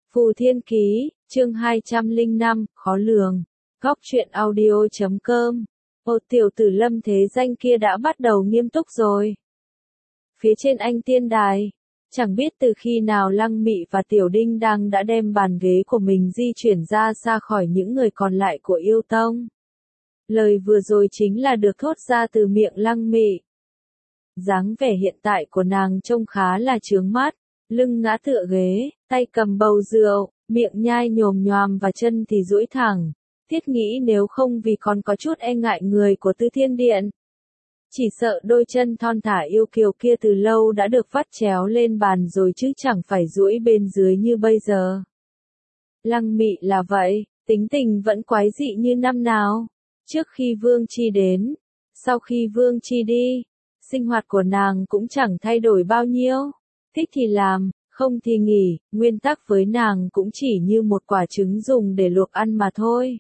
Phù Thiên Ký, chương 205, khó lường. Góc truyện audio.com. Tiểu tử Lâm thế danh kia đã bắt đầu nghiêm túc rồi. Phía trên anh tiên đài, chẳng biết từ khi nào Lăng Mị và Tiểu Đinh Đăng đã đem bàn ghế của mình di chuyển ra xa khỏi những người còn lại của yêu tông. Lời vừa rồi chính là được thốt ra từ miệng Lăng Mị. Dáng vẻ hiện tại của nàng trông khá là chướng mắt, lưng ngã tựa ghế, tay cầm bầu rượu, miệng nhai nhồm nhoàm và chân thì duỗi thẳng. Thiết nghĩ nếu không vì còn có chút e ngại người của Tư Thiên Điện, chỉ sợ đôi chân thon thả yêu kiều kia từ lâu đã được vắt chéo lên bàn rồi chứ chẳng phải duỗi bên dưới như bây giờ. Lăng Mị là vậy, tính tình vẫn quái dị như năm nào. Trước khi Vương Chi đến, sau khi Vương Chi đi, sinh hoạt của nàng cũng chẳng thay đổi bao nhiêu. Thích thì làm, không thì nghỉ, nguyên tắc với nàng cũng chỉ như một quả trứng dùng để luộc ăn mà thôi.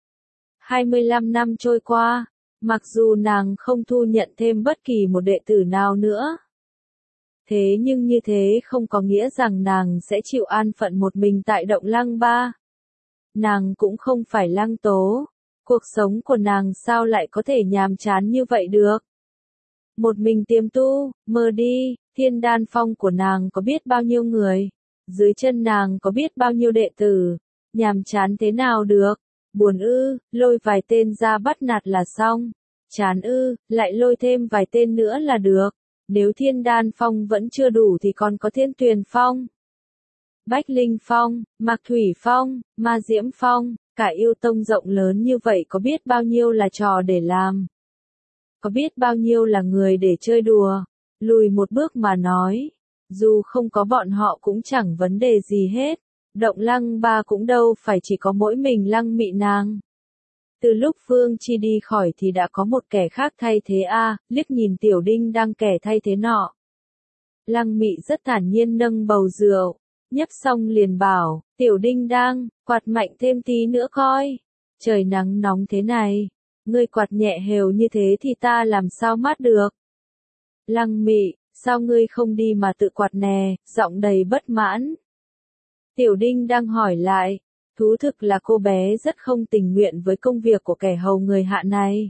25 năm trôi qua, mặc dù nàng không thu nhận thêm bất kỳ một đệ tử nào nữa. Thế nhưng như thế không có nghĩa rằng nàng sẽ chịu an phận một mình tại Động Lăng Ba. Nàng cũng không phải Lăng Tố, cuộc sống của nàng sao lại có thể nhàm chán như vậy được. Một mình tiềm tu, mơ đi, Thiên Đan Phong của nàng có biết bao nhiêu người, dưới chân nàng có biết bao nhiêu đệ tử, nhàm chán thế nào được, buồn ư, lôi vài tên ra bắt nạt là xong, chán ư, lại lôi thêm vài tên nữa là được, nếu Thiên Đan Phong vẫn chưa đủ thì còn có Thiên Tuyền Phong, Bách Linh Phong, Mạc Thủy Phong, Ma Diễm Phong, cả yêu tông rộng lớn như vậy có biết bao nhiêu là trò để làm. Có biết bao nhiêu là người để chơi đùa, lùi một bước mà nói, dù không có bọn họ cũng chẳng vấn đề gì hết, Động Lăng Ba cũng đâu phải chỉ có mỗi mình Lăng Mị nàng. Từ lúc Vương Chi đi khỏi thì đã có một kẻ khác thay thế liếc nhìn Tiểu Đinh đang kẻ thay thế nọ. Lăng Mị rất thản nhiên nâng bầu rượu, nhấp xong liền bảo, Tiểu Đinh đang, quạt mạnh thêm tí nữa coi, trời nắng nóng thế này. Ngươi quạt nhẹ hều như thế thì ta làm sao mát được. Lăng Mị, sao ngươi không đi mà tự quạt nè, giọng đầy bất mãn. Tiểu Đinh đang hỏi lại, thú thực là cô bé rất không tình nguyện với công việc của kẻ hầu người hạ này.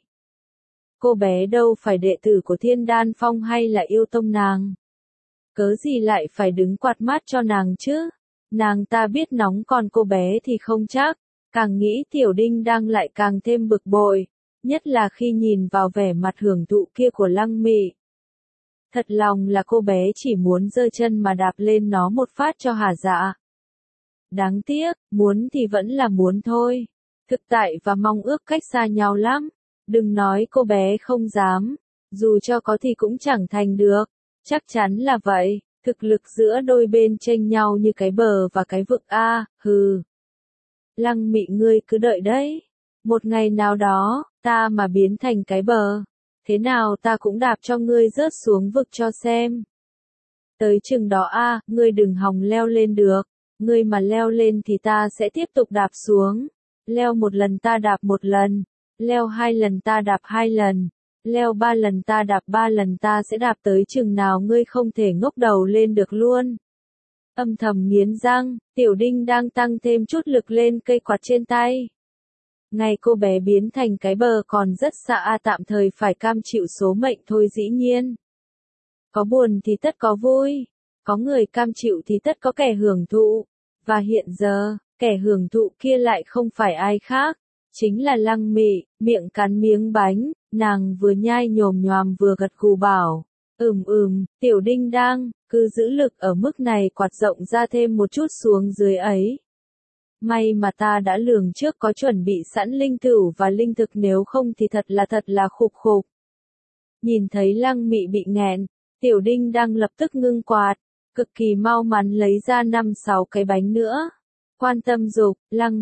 Cô bé đâu phải đệ tử của Thiên Đan Phong hay là yêu tông nàng. Cớ gì lại phải đứng quạt mát cho nàng chứ, nàng ta biết nóng còn cô bé thì không chắc. Càng nghĩ Tiểu Đinh đang lại càng thêm bực bội. Nhất là khi nhìn vào vẻ mặt hưởng thụ kia của Lăng Mị. Thật lòng là cô bé chỉ muốn giơ chân mà đạp lên nó một phát cho hả dạ. Đáng tiếc, muốn thì vẫn là muốn thôi. Thực tại và mong ước cách xa nhau lắm. Đừng nói cô bé không dám, dù cho có thì cũng chẳng thành được. Chắc chắn là vậy, thực lực giữa đôi bên chênh nhau như cái bờ và cái vực hừ. Lăng Mị ngươi cứ đợi đấy. Một ngày nào đó, ta mà biến thành cái bờ, thế nào ta cũng đạp cho ngươi rớt xuống vực cho xem. Tới chừng đó ngươi đừng hòng leo lên được, ngươi mà leo lên thì ta sẽ tiếp tục đạp xuống. Leo một lần ta đạp một lần, leo hai lần ta đạp hai lần, leo ba lần ta đạp ba lần ta sẽ đạp tới chừng nào ngươi không thể ngóc đầu lên được luôn. Âm thầm nghiến răng, Tiểu Đinh đang tăng thêm chút lực lên cây quạt trên tay. Ngày cô bé biến thành cái bờ còn rất xa tạm thời phải cam chịu số mệnh thôi dĩ nhiên. Có buồn thì tất có vui, có người cam chịu thì tất có kẻ hưởng thụ, và hiện giờ, kẻ hưởng thụ kia lại không phải ai khác, chính là Lăng Mị, miệng cắn miếng bánh, nàng vừa nhai nhồm nhoàm vừa gật gù bảo, Tiểu Đinh đang, cứ giữ lực ở mức này quạt rộng ra thêm một chút xuống dưới ấy. May mà ta đã lường trước có chuẩn bị sẵn linh thửu và linh thực nếu không thì thật là khục khục. Nhìn thấy Lăng Mị bị nghẹn, Tiểu Đinh đang lập tức ngưng quạt, cực kỳ mau mắn lấy ra 5-6 cái bánh nữa. Quan tâm dục,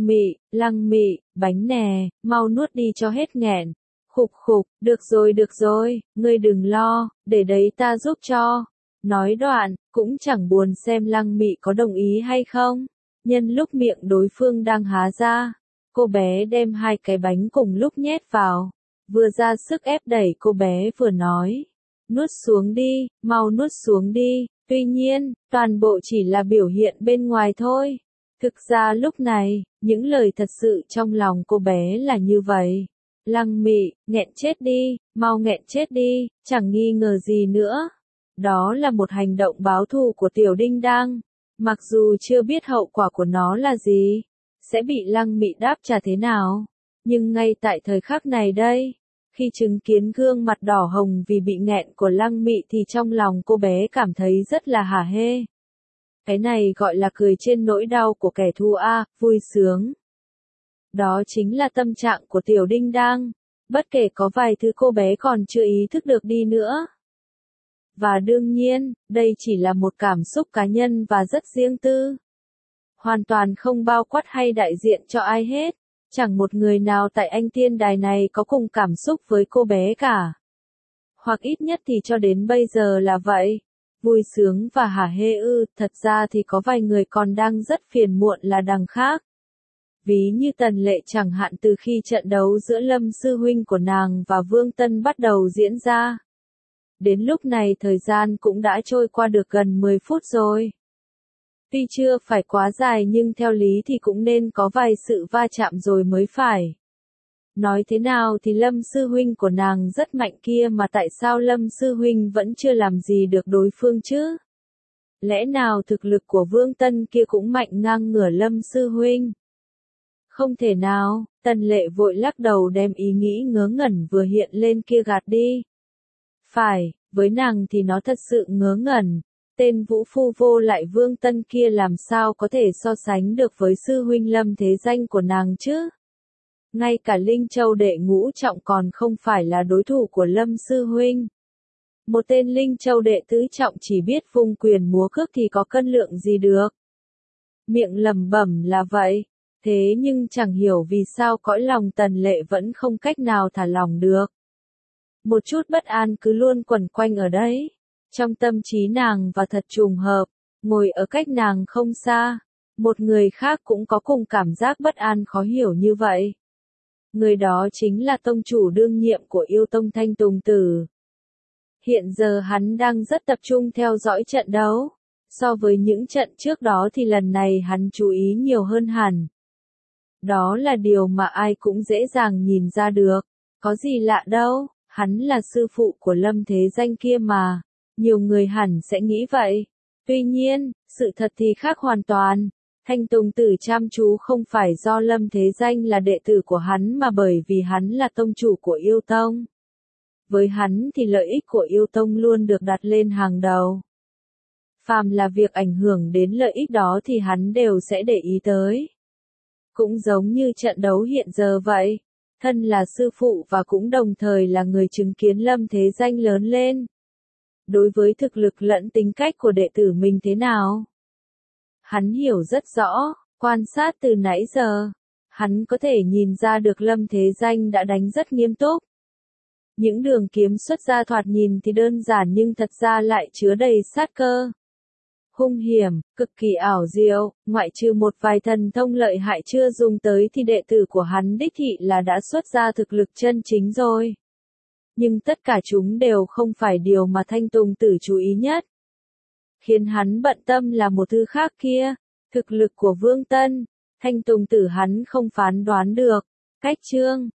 Lăng Mị, bánh nè, mau nuốt đi cho hết nghẹn. Khục khục, được rồi, ngươi đừng lo, để đấy ta giúp cho. Nói đoạn, cũng chẳng buồn xem Lăng Mị có đồng ý hay không. Nhân lúc miệng đối phương đang há ra, cô bé đem hai cái bánh cùng lúc nhét vào, vừa ra sức ép đẩy cô bé vừa nói, nuốt xuống đi, mau nuốt xuống đi, tuy nhiên, toàn bộ chỉ là biểu hiện bên ngoài thôi, Thực ra lúc này, những lời thật sự trong lòng cô bé là như vậy. Lăng Mị, nghẹn chết đi, mau nghẹn chết đi, chẳng nghi ngờ gì nữa. Đó là một hành động báo thù của Tiểu Đinh Đang. Mặc dù chưa biết hậu quả của nó là gì, sẽ bị Lăng Mị đáp trả thế nào. Nhưng ngay tại thời khắc này đây, khi chứng kiến gương mặt đỏ hồng vì bị nghẹn của Lăng Mị thì trong lòng cô bé cảm thấy rất là hả hê. Cái này gọi là cười trên nỗi đau của kẻ thù a, vui sướng. Đó chính là tâm trạng của Tiểu Đinh Đang, bất kể có vài thứ cô bé còn chưa ý thức được đi nữa. Và đương nhiên, đây chỉ là một cảm xúc cá nhân và rất riêng tư. Hoàn toàn không bao quát hay đại diện cho ai hết. Chẳng một người nào tại anh tiên đài này có cùng cảm xúc với cô bé cả. Hoặc ít nhất thì cho đến bây giờ là vậy. Vui sướng và hả hê ư, thật ra thì có vài người còn đang rất phiền muộn là đằng khác. Ví như Tần Lệ chẳng hạn, từ khi trận đấu giữa Lâm sư huynh của nàng và Vương Tân bắt đầu diễn ra. Đến lúc này thời gian cũng đã trôi qua được gần 10 phút rồi. Tuy chưa phải quá dài nhưng theo lý thì cũng nên có vài sự va chạm rồi mới phải. Nói thế nào thì Lâm sư huynh của nàng rất mạnh kia mà tại sao Lâm sư huynh vẫn chưa làm gì được đối phương chứ? Lẽ nào thực lực của Vương Tân kia cũng mạnh ngang ngửa Lâm sư huynh? Không thể nào, Tần Lệ vội lắc đầu đem ý nghĩ ngớ ngẩn vừa hiện lên kia gạt đi. Phải, với nàng thì nó thật sự ngớ ngẩn. Tên vũ phu vô lại Vương Tân kia làm sao có thể so sánh được với sư huynh Lâm Thế Danh của nàng chứ? Ngay cả Linh Châu đệ ngũ trọng còn không phải là đối thủ của Lâm sư huynh. Một tên Linh Châu đệ tứ trọng chỉ biết vung quyền múa cước thì có cân lượng gì được. Miệng lẩm bẩm là vậy, thế nhưng chẳng hiểu vì sao cõi lòng Tần Lệ vẫn không cách nào thả lỏng được. Một chút bất an cứ luôn quẩn quanh ở đấy. Trong tâm trí nàng và thật trùng hợp, ngồi ở cách nàng không xa, một người khác cũng có cùng cảm giác bất an khó hiểu như vậy. Người đó chính là tông chủ đương nhiệm của Yêu Tông Thanh Tùng Tử. Hiện giờ hắn đang rất tập trung theo dõi trận đấu. So với những trận trước đó thì lần này hắn chú ý nhiều hơn hẳn. Đó là điều mà ai cũng dễ dàng nhìn ra được. Có gì lạ đâu, hắn là sư phụ của Lâm Thế Danh kia mà. Nhiều người hẳn sẽ nghĩ vậy. Tuy nhiên, sự thật thì khác hoàn toàn. Thanh Tùng Tử chăm chú không phải do Lâm Thế Danh là đệ tử của hắn mà bởi vì hắn là tông chủ của Yêu Tông. Với hắn thì lợi ích của Yêu Tông luôn được đặt lên hàng đầu. Phàm là việc ảnh hưởng đến lợi ích đó thì hắn đều sẽ để ý tới. Cũng giống như trận đấu hiện giờ vậy. Thân là sư phụ và cũng đồng thời là người chứng kiến Lâm Thế Danh lớn lên. Đối với thực lực lẫn tính cách của đệ tử mình thế nào? Hắn hiểu rất rõ, quan sát từ nãy giờ. Hắn có thể nhìn ra được Lâm Thế Danh đã đánh rất nghiêm túc. Những đường kiếm xuất ra thoạt nhìn thì đơn giản nhưng thật ra lại chứa đầy sát cơ. Hung hiểm, cực kỳ ảo diệu, ngoại trừ một vài thần thông lợi hại chưa dùng tới thì đệ tử của hắn đích thị là đã xuất ra thực lực chân chính rồi. Nhưng tất cả chúng đều không phải điều mà Thanh Tùng Tử chú ý nhất. Khiến hắn bận tâm là một thứ khác kia, thực lực của Vương Tân. Thanh Tùng Tử hắn không phán đoán được. Cách chương